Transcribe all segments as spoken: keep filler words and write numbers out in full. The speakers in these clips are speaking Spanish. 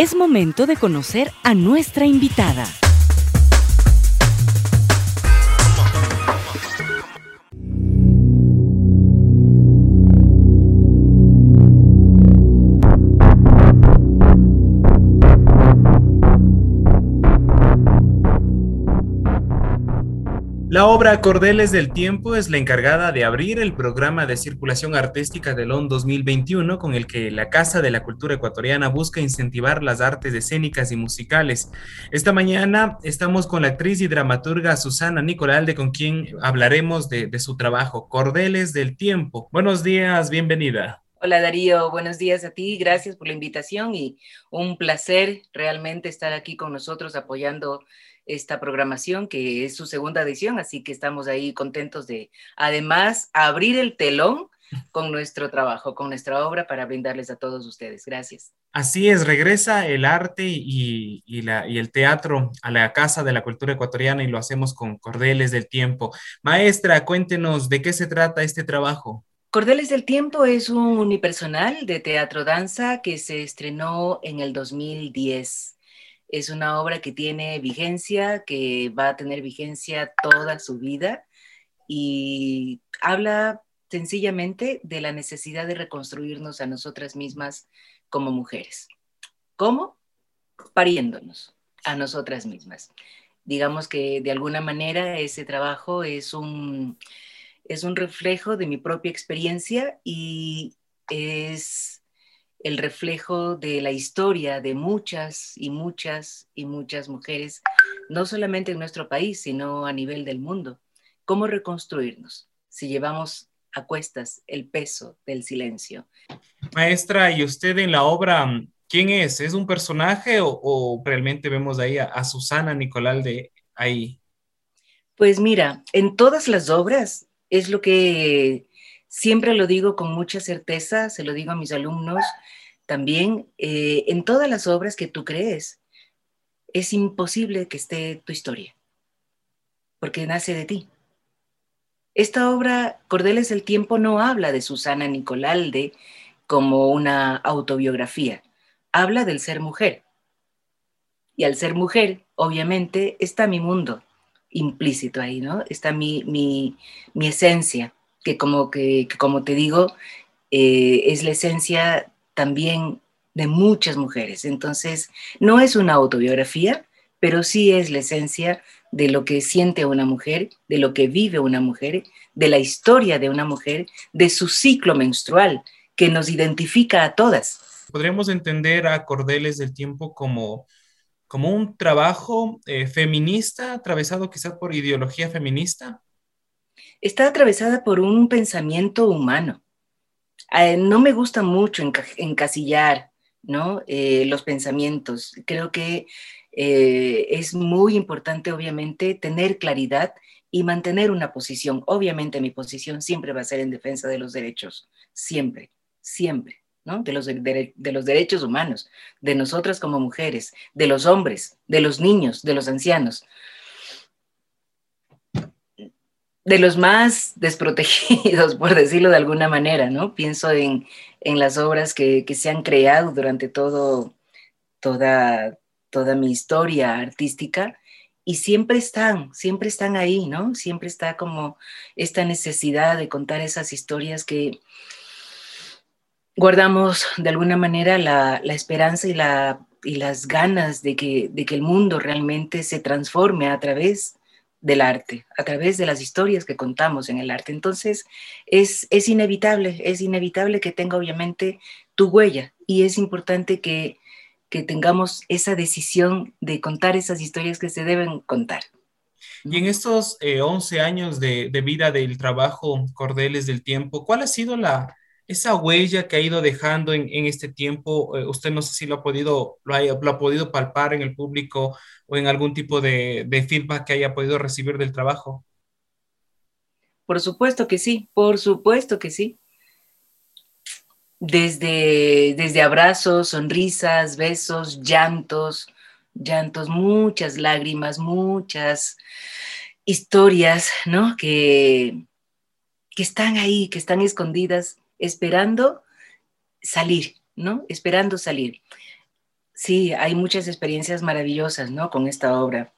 Es momento de conocer a nuestra invitada. La obra Cordeles del Tiempo es la encargada de abrir el programa de circulación artística del O N dos mil veintiuno, con el que la Casa de la Cultura Ecuatoriana busca incentivar las artes escénicas y musicales. Esta mañana estamos con la actriz y dramaturga Susana Nicolalde, con quien hablaremos de, de su trabajo, Cordeles del Tiempo. Buenos días, bienvenida. Hola Darío, buenos días a ti, gracias por la invitación y un placer realmente estar aquí con nosotros apoyando esta programación que es su segunda edición, así que estamos ahí contentos de además abrir el telón con nuestro trabajo, con nuestra obra para brindarles a todos ustedes. Gracias. Así es, regresa el arte y, y, la, y el teatro a la Casa de la Cultura Ecuatoriana y lo hacemos con Cordeles del Tiempo. Maestra, cuéntenos de qué se trata este trabajo. Cordeles del Tiempo es un unipersonal de teatro-danza que se estrenó en el dos mil diez. Es una obra que tiene vigencia, que va a tener vigencia toda su vida y habla sencillamente de la necesidad de reconstruirnos a nosotras mismas como mujeres. ¿Cómo? Pariéndonos a nosotras mismas. Digamos que de alguna manera ese trabajo es un, es un reflejo de mi propia experiencia y es el reflejo de la historia de muchas y muchas y muchas mujeres, no solamente en nuestro país, sino a nivel del mundo. ¿Cómo reconstruirnos si llevamos a cuestas el peso del silencio? Maestra, ¿y usted en la obra, quién es? ¿Es un personaje o, o realmente vemos ahí a, a Susana Nicolalde ahí? Pues mira, en todas las obras es lo que siempre lo digo con mucha certeza, se lo digo a mis alumnos también, eh, en todas las obras que tú crees, es imposible que esté tu historia, porque nace de ti. Esta obra, Cordeles del Tiempo, no habla de Susana Nicolalde como una autobiografía, habla del ser mujer. Y al ser mujer, obviamente, está mi mundo implícito ahí, ¿no? Está mi, mi, mi esencia, que como, que, que como te digo, eh, es la esencia también de muchas mujeres. Entonces, no es una autobiografía, pero sí es la esencia de lo que siente una mujer, de lo que vive una mujer, de la historia de una mujer, de su ciclo menstrual, que nos identifica a todas. Podríamos entender a Cordeles del Tiempo como, como un trabajo eh, feminista, atravesado quizás por ideología feminista. Está atravesada por un pensamiento humano. Eh, no me gusta mucho enca encasillar, ¿no? eh, los pensamientos. Creo que eh, es muy importante, obviamente, tener claridad y mantener una posición. Obviamente mi posición siempre va a ser en defensa de los derechos, siempre, siempre, ¿no? De los, de, de los derechos humanos, de nosotras como mujeres, de los hombres, de los niños, de los ancianos, de los más desprotegidos, por decirlo de alguna manera, ¿no? Pienso en, en las obras que, que se han creado durante todo, toda, toda mi historia artística y siempre están, siempre están ahí, ¿no? Siempre está como esta necesidad de contar esas historias que guardamos de alguna manera la, la esperanza y, la, y las ganas de que, de que el mundo realmente se transforme a través del arte, a través de las historias que contamos en el arte. Entonces, es, es inevitable, es inevitable que tenga obviamente tu huella y es importante que, que tengamos esa decisión de contar esas historias que se deben contar, ¿no? Y en estos eh, once años de, de vida del trabajo Cordeles del Tiempo, ¿cuál ha sido la, esa huella que ha ido dejando en, en este tiempo? Eh, usted no sé si lo ha podido, lo, haya- lo ha podido palpar en el público o en algún tipo de, de feedback que haya podido recibir del trabajo. Por supuesto que sí, por supuesto que sí. Desde, desde abrazos, sonrisas, besos, llantos, llantos, muchas lágrimas, muchas historias, ¿no? Que, que están ahí, que están escondidas, esperando salir, ¿no? Esperando salir. sí, hay muchas experiencias maravillosas, ¿no? Con esta obra.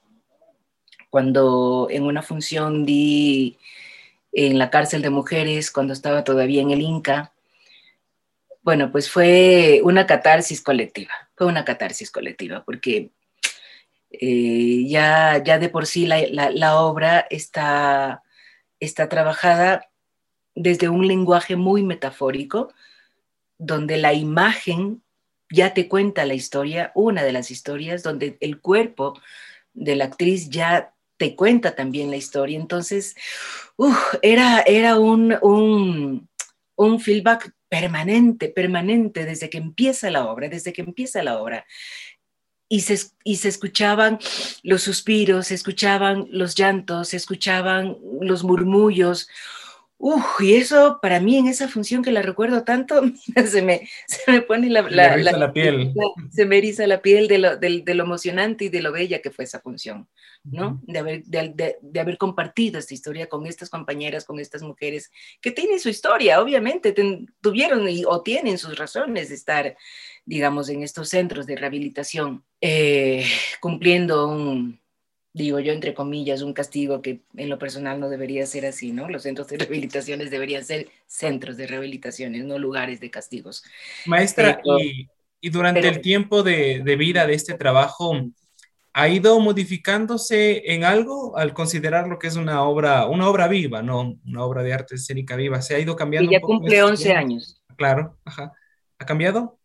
Cuando en una función di en la cárcel de mujeres, cuando estaba todavía en el Inca, bueno, pues fue una catarsis colectiva, fue una catarsis colectiva, porque eh, ya, ya de por sí la, la, la obra está, está trabajada desde un lenguaje muy metafórico, donde la imagen ya te cuenta la historia, una de las historias, donde el cuerpo de la actriz ya te cuenta también la historia. Entonces, uf, era, era un, un, un feedback permanente, permanente, desde que empieza la obra, desde que empieza la obra. Y se, y se escuchaban los suspiros, se escuchaban los llantos, se escuchaban los murmullos. Uf, y eso para mí en esa función que la recuerdo tanto, se me, se me pone la, Le la, la, riza la piel. se me eriza la piel de lo, de, de lo emocionante y de lo bella que fue esa función, ¿no? Ujú. De haber, de, de, de haber compartido esta historia con estas compañeras, con estas mujeres que tienen su historia, obviamente, ten, tuvieron y, o tienen sus razones de estar, digamos, en estos centros de rehabilitación, eh, cumpliendo un, digo yo, entre comillas, un castigo que en lo personal no debería ser así, ¿no? Los centros de rehabilitaciones deberían ser centros de rehabilitaciones, no lugares de castigos. Maestra, Pero, y, y durante pero el tiempo de, de vida de este trabajo, ¿ha ido modificándose en algo al considerar lo que es una obra, una obra viva, no una obra de arte escénica viva? ¿Se ha ido que cambiando un ya poco en cumple esos once tiempos? años. Claro, ajá. ¿Ha cambiado?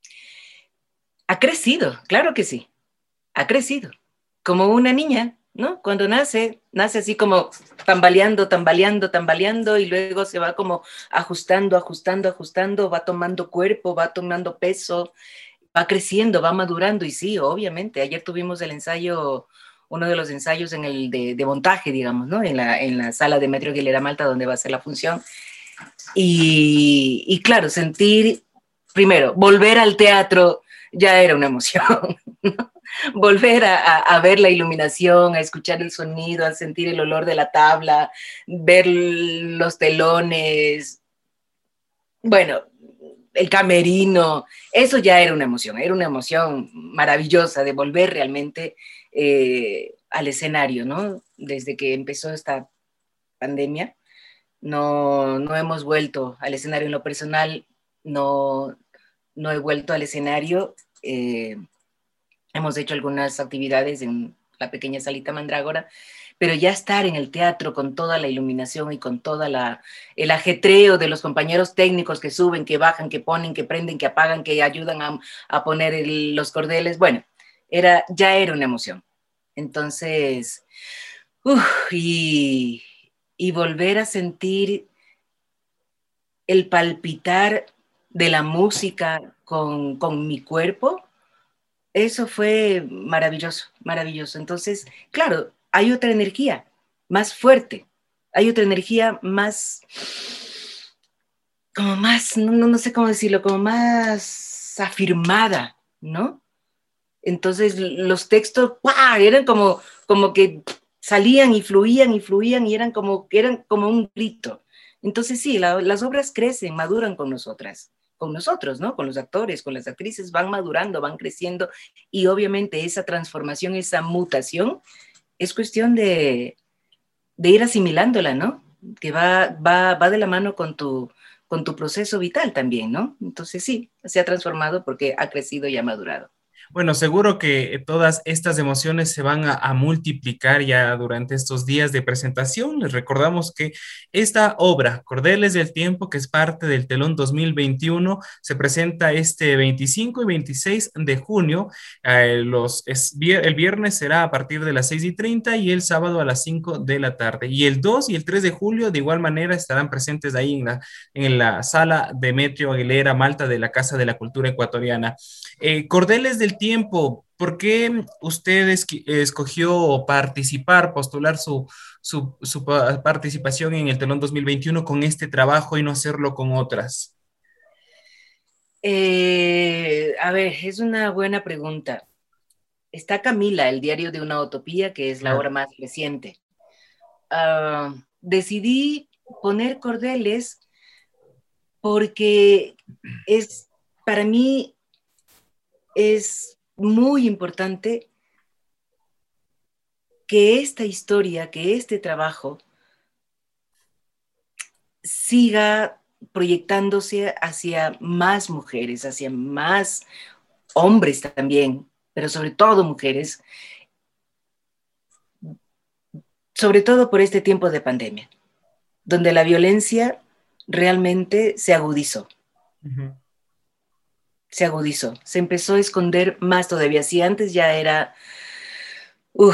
Ha crecido, claro que sí, ha crecido. Como una niña, ¿no? Cuando nace, nace así como tambaleando, tambaleando, tambaleando y luego se va como ajustando, ajustando, ajustando, va tomando cuerpo, va tomando peso, va creciendo, va madurando y sí, obviamente. Ayer tuvimos el ensayo, uno de los ensayos en el de, de montaje, digamos, ¿no? En la, en la sala de Metro Aguilera Malta donde va a ser la función. Y, y claro, sentir, primero, volver al teatro ya era una emoción, ¿no? Volver a, a, a, ver la iluminación, a escuchar el sonido, a sentir el olor de la tabla, ver los telones, bueno, el camerino, eso ya era una emoción, era una emoción maravillosa de volver realmente eh, al escenario, ¿no? Desde que empezó esta pandemia, no, no hemos vuelto al escenario en lo personal, no, no he vuelto al escenario. Eh, hemos hecho algunas actividades en la pequeña salita Mandrágora, pero ya estar en el teatro con toda la iluminación y con todo el ajetreo de los compañeros técnicos que suben, que bajan, que ponen, que prenden, que apagan, que ayudan a, a poner el, los cordeles, bueno, era, ya era una emoción. Entonces, uf, y, y volver a sentir el palpitar de la música con, con mi cuerpo, eso fue maravilloso, maravilloso. Entonces, claro, hay otra energía más fuerte, hay otra energía más, como más, no, no sé cómo decirlo, como más afirmada, ¿no? Entonces los textos, ¡guau!, eran como, como que salían y fluían y fluían y eran como, eran como un grito. Entonces sí, la, las obras crecen, maduran con nosotras, con nosotros, ¿no? Con los actores, con las actrices, van madurando, van creciendo y obviamente esa transformación, esa mutación es cuestión de, de ir asimilándola, ¿no? Que va, va, va de la mano con tu, con tu proceso vital también, ¿no? Entonces sí, se ha transformado porque ha crecido y ha madurado. Bueno, seguro que todas estas emociones se van a, a, multiplicar ya durante estos días de presentación. Les recordamos que esta obra, Cordeles del Tiempo, que es parte del Telón dos mil veintiuno, se presenta este veinticinco y veintiséis de junio. Eh, los, es, el viernes será a partir de las seis y treinta y el sábado a las cinco de la tarde. Y el dos y el tres de julio, de igual manera, estarán presentes ahí en la, en la sala Demetrio Aguilera Malta de la Casa de la Cultura Ecuatoriana. Eh, Cordeles del Tiempo, ¿por qué usted es, escogió participar, postular su, su, su, participación en el Telón dos mil veintiuno con este trabajo y no hacerlo con otras? Eh, a ver, es una buena pregunta. Está Camila, el diario de una utopía, que es la obra más reciente. Uh, decidí poner Cordeles porque es, para mí, es muy importante que esta historia, que este trabajo siga proyectándose hacia más mujeres, hacia más hombres también, pero sobre todo mujeres, sobre todo por este tiempo de pandemia, donde la violencia realmente se agudizó. Uh-huh. Se agudizó, se empezó a esconder más todavía. Si antes ya era uf,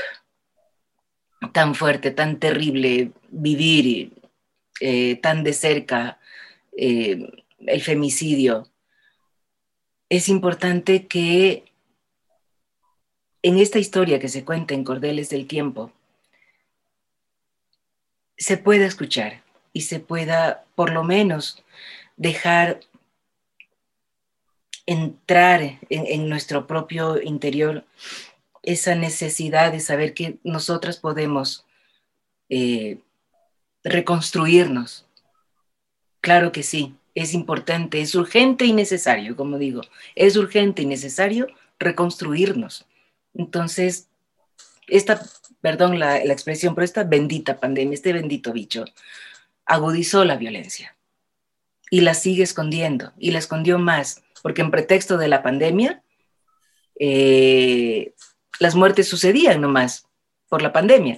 tan fuerte, tan terrible vivir eh, tan de cerca eh, el femicidio, es importante que en esta historia que se cuenta en Cordeles del Tiempo se pueda escuchar y se pueda por lo menos dejar entrar en, en nuestro propio interior esa necesidad de saber que nosotras podemos eh, reconstruirnos. Claro que sí, es importante, es urgente y necesario, como digo, es urgente y necesario reconstruirnos. Entonces, esta, perdón la, la expresión, pero esta bendita pandemia, este bendito bicho, agudizó la violencia y la sigue escondiendo, y la escondió más, porque en pretexto de la pandemia, eh, las muertes sucedían nomás por la pandemia.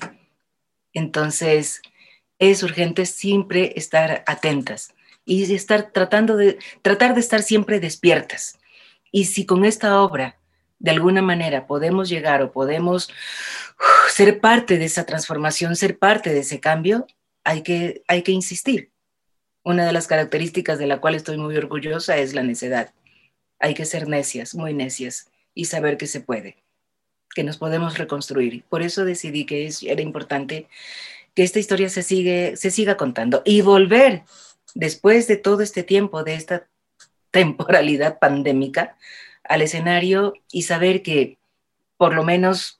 Entonces, es urgente siempre estar atentas y estar tratando de, tratar de estar siempre despiertas. Y si con esta obra, de alguna manera, podemos llegar o podemos uh, ser parte de esa transformación, ser parte de ese cambio, hay que, hay que insistir. Una de las características de la cual estoy muy orgullosa es la necedad. Hay que ser necias, muy necias, y saber que se puede, que nos podemos reconstruir. Por eso decidí que es, era importante que esta historia se, sigue, se siga contando y volver, después de todo este tiempo, de esta temporalidad pandémica, al escenario y saber que por lo menos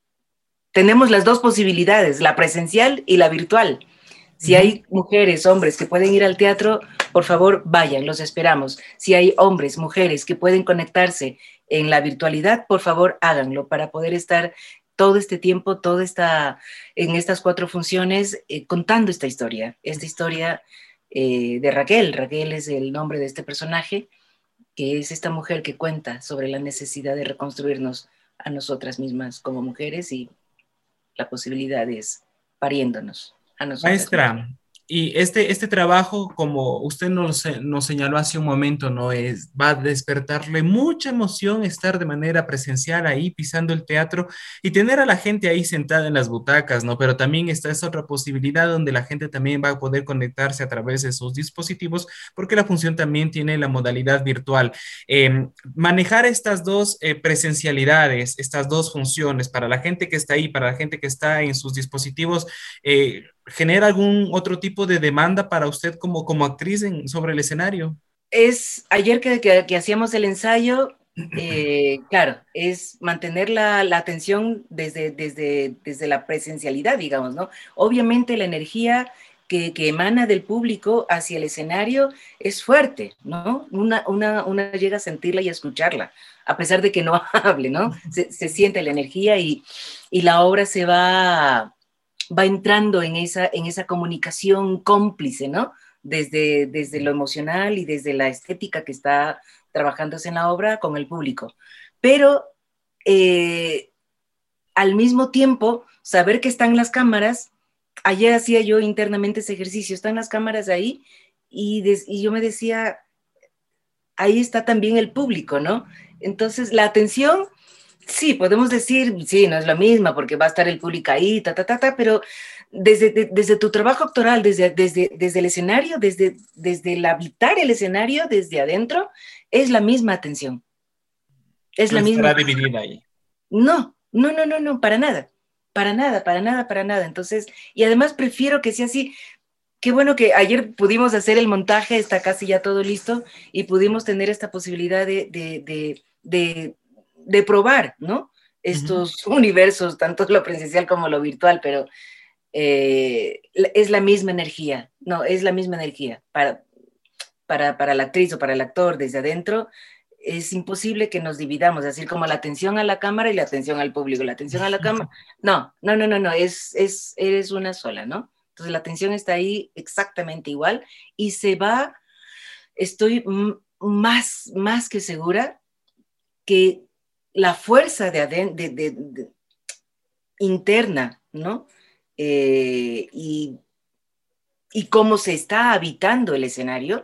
tenemos las dos posibilidades, la presencial y la virtual. Si hay mujeres, hombres que pueden ir al teatro, por favor, vayan, los esperamos. Si hay hombres, mujeres que pueden conectarse en la virtualidad, por favor, háganlo para poder estar todo este tiempo, toda esta, en estas cuatro funciones, eh, contando esta historia, esta historia eh, de Raquel. Raquel es el nombre de este personaje, que es esta mujer que cuenta sobre la necesidad de reconstruirnos a nosotras mismas como mujeres y la posibilidad es pariéndonos. Maestra, y este, este trabajo, como usted nos, nos señaló hace un momento, ¿no? Es, va a despertarle mucha emoción estar de manera presencial ahí pisando el teatro y tener a la gente ahí sentada en las butacas, ¿no? Pero también está esa otra posibilidad donde la gente también va a poder conectarse a través de sus dispositivos porque la función también tiene la modalidad virtual. Eh, manejar estas dos eh, presencialidades, estas dos funciones para la gente que está ahí, para la gente que está en sus dispositivos, eh, ¿genera algún otro tipo de demanda para usted como, como actriz en, sobre el escenario? Es, ayer que, que, que hacíamos el ensayo, eh, claro, es mantener la, la atención desde, desde, desde la presencialidad, digamos, ¿no? Obviamente la energía que, que emana del público hacia el escenario es fuerte, ¿no? Una, una, una llega a sentirla y a escucharla, a pesar de que no hable, ¿no? Se, se siente la energía y, y la obra se va... va entrando en esa, en esa comunicación cómplice, ¿no? Desde, desde lo emocional y desde la estética que está trabajándose en la obra con el público. Pero eh, al mismo tiempo, saber que están las cámaras, ayer hacía yo internamente ese ejercicio, están las cámaras ahí y, des, y yo me decía, ahí está también el público, ¿no? Entonces, la atención... Sí, podemos decir, sí, no es la misma porque va a estar el público ahí, ta, ta, ta, ta, pero desde, de, desde tu trabajo actoral, desde, desde, desde el escenario, desde, desde el habitar el escenario, desde adentro, es la misma atención. Es no la misma. Estará dividida ahí. No, no, no, no, no, para nada, para nada, para nada, para nada. Entonces, y además prefiero que sea así. Qué bueno que ayer pudimos hacer el montaje, está casi ya todo listo, y pudimos tener esta posibilidad de, de, de, de de probar, ¿no? Estos uh-huh. universos, tanto lo presencial como lo virtual, pero eh, es la misma energía, no, es la misma energía para, para, para la actriz o para el actor desde adentro, es imposible que nos dividamos, es decir, como la atención a la cámara y la atención al público, la atención a la cámara, no, no, no, no, no, es, es, eres una sola, ¿no? Entonces la atención está ahí exactamente igual y se va, estoy más, más que segura que la fuerza de, aden- de, de, de interna, ¿no? Eh, y, y cómo se está habitando el escenario,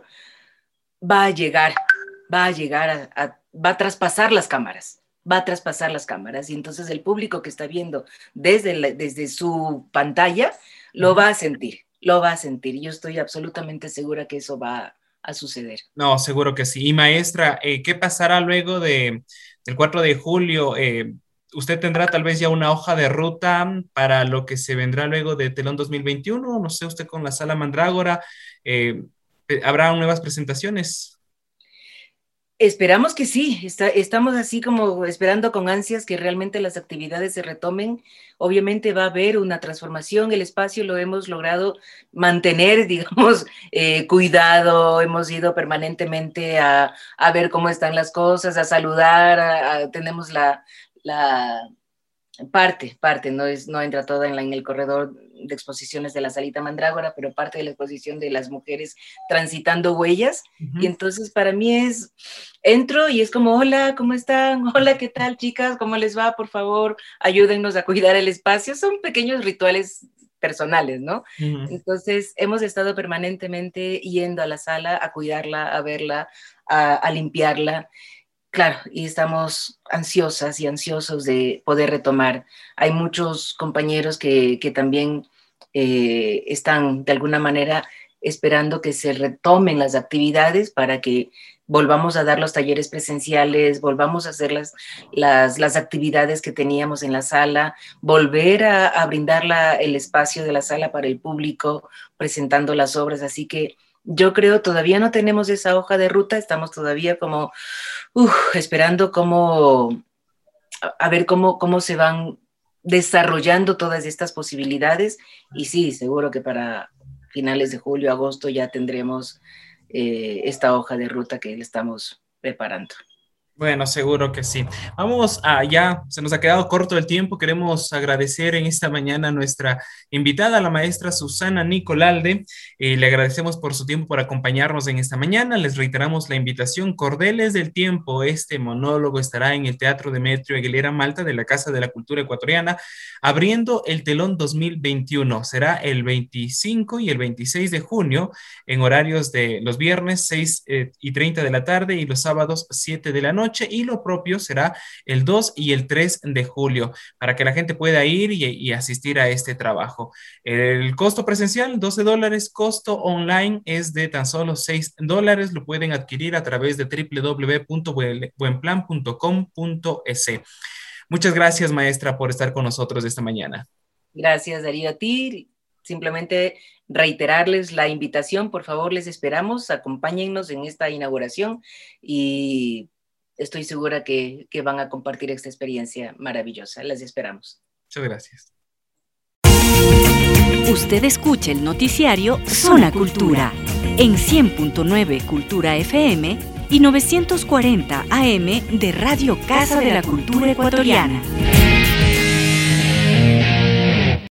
va a llegar, va a llegar, a, a, va a traspasar las cámaras, va a traspasar las cámaras, y entonces el público que está viendo desde, la, desde su pantalla lo va a sentir, lo va a sentir. Yo estoy absolutamente segura que eso va a suceder. No, seguro que sí. Y maestra, eh, ¿qué pasará luego de, del cuatro de julio? Eh, ¿usted tendrá tal vez ya una hoja de ruta para lo que se vendrá luego de Telón dos mil veintiuno? No sé, usted con la Sala Mandrágora, eh, ¿habrá nuevas presentaciones? Esperamos que sí, está, estamos así como esperando con ansias que realmente las actividades se retomen. Obviamente va a haber una transformación, el espacio lo hemos logrado mantener, digamos, eh, cuidado, hemos ido permanentemente a, a ver cómo están las cosas, a saludar, a, a, tenemos la, la parte, parte, no, es, no entra toda en, la, en el corredor de exposiciones de la Salita Mandrágora, pero parte de la exposición de las mujeres transitando huellas. Uh-huh. Y entonces para mí es, entro y es como, hola, ¿cómo están? Hola, ¿qué tal, chicas? ¿Cómo les va? Por favor, ayúdennos a cuidar el espacio. Son pequeños rituales personales, ¿no? Uh-huh. Entonces hemos estado permanentemente yendo a la sala a cuidarla, a verla, a, a limpiarla. Claro, y estamos ansiosas y ansiosos de poder retomar. Hay muchos compañeros que, que también eh, están de alguna manera esperando que se retomen las actividades para que volvamos a dar los talleres presenciales, volvamos a hacer las, las, las actividades que teníamos en la sala, volver a, a brindar la, el espacio de la sala para el público, presentando las obras. Así que yo creo todavía no tenemos esa hoja de ruta, estamos todavía como uf, esperando cómo, a, a ver cómo, cómo se van desarrollando todas estas posibilidades. Y sí, seguro que para finales de julio, agosto ya tendremos eh, esta hoja de ruta que le estamos preparando. Bueno, seguro que sí. Vamos a ya, se nos ha quedado corto el tiempo. Queremos agradecer en esta mañana a nuestra invitada, la maestra Susana Nicolalde. Eh, le agradecemos por su tiempo, por acompañarnos en esta mañana. Les reiteramos la invitación, Cordeles del Tiempo. Este monólogo estará en el Teatro Demetrio Aguilera Malta de la Casa de la Cultura Ecuatoriana, abriendo el telón dos mil veintiuno. Será el veinticinco y el veintiséis de junio, en horarios de los viernes seis y treinta de la tarde y los sábados siete de la noche. Y lo propio será el dos y el tres de julio, para que la gente pueda ir y, y asistir a este trabajo. El costo presencial, doce dólares, costo online es de tan solo seis dólares. Lo pueden adquirir a través de doble u doble u doble u punto buenplan punto com punto es. Muchas gracias, maestra, por estar con nosotros esta mañana. Gracias, Darío, a ti. Simplemente reiterarles la invitación, por favor, les esperamos, acompáñennos en esta inauguración y estoy segura que, que van a compartir esta experiencia maravillosa. Las esperamos. Muchas gracias. Usted escucha el noticiario Zona Cultura en cien punto nueve Cultura F M y novecientos cuarenta A M de Radio Casa de la Cultura Ecuatoriana.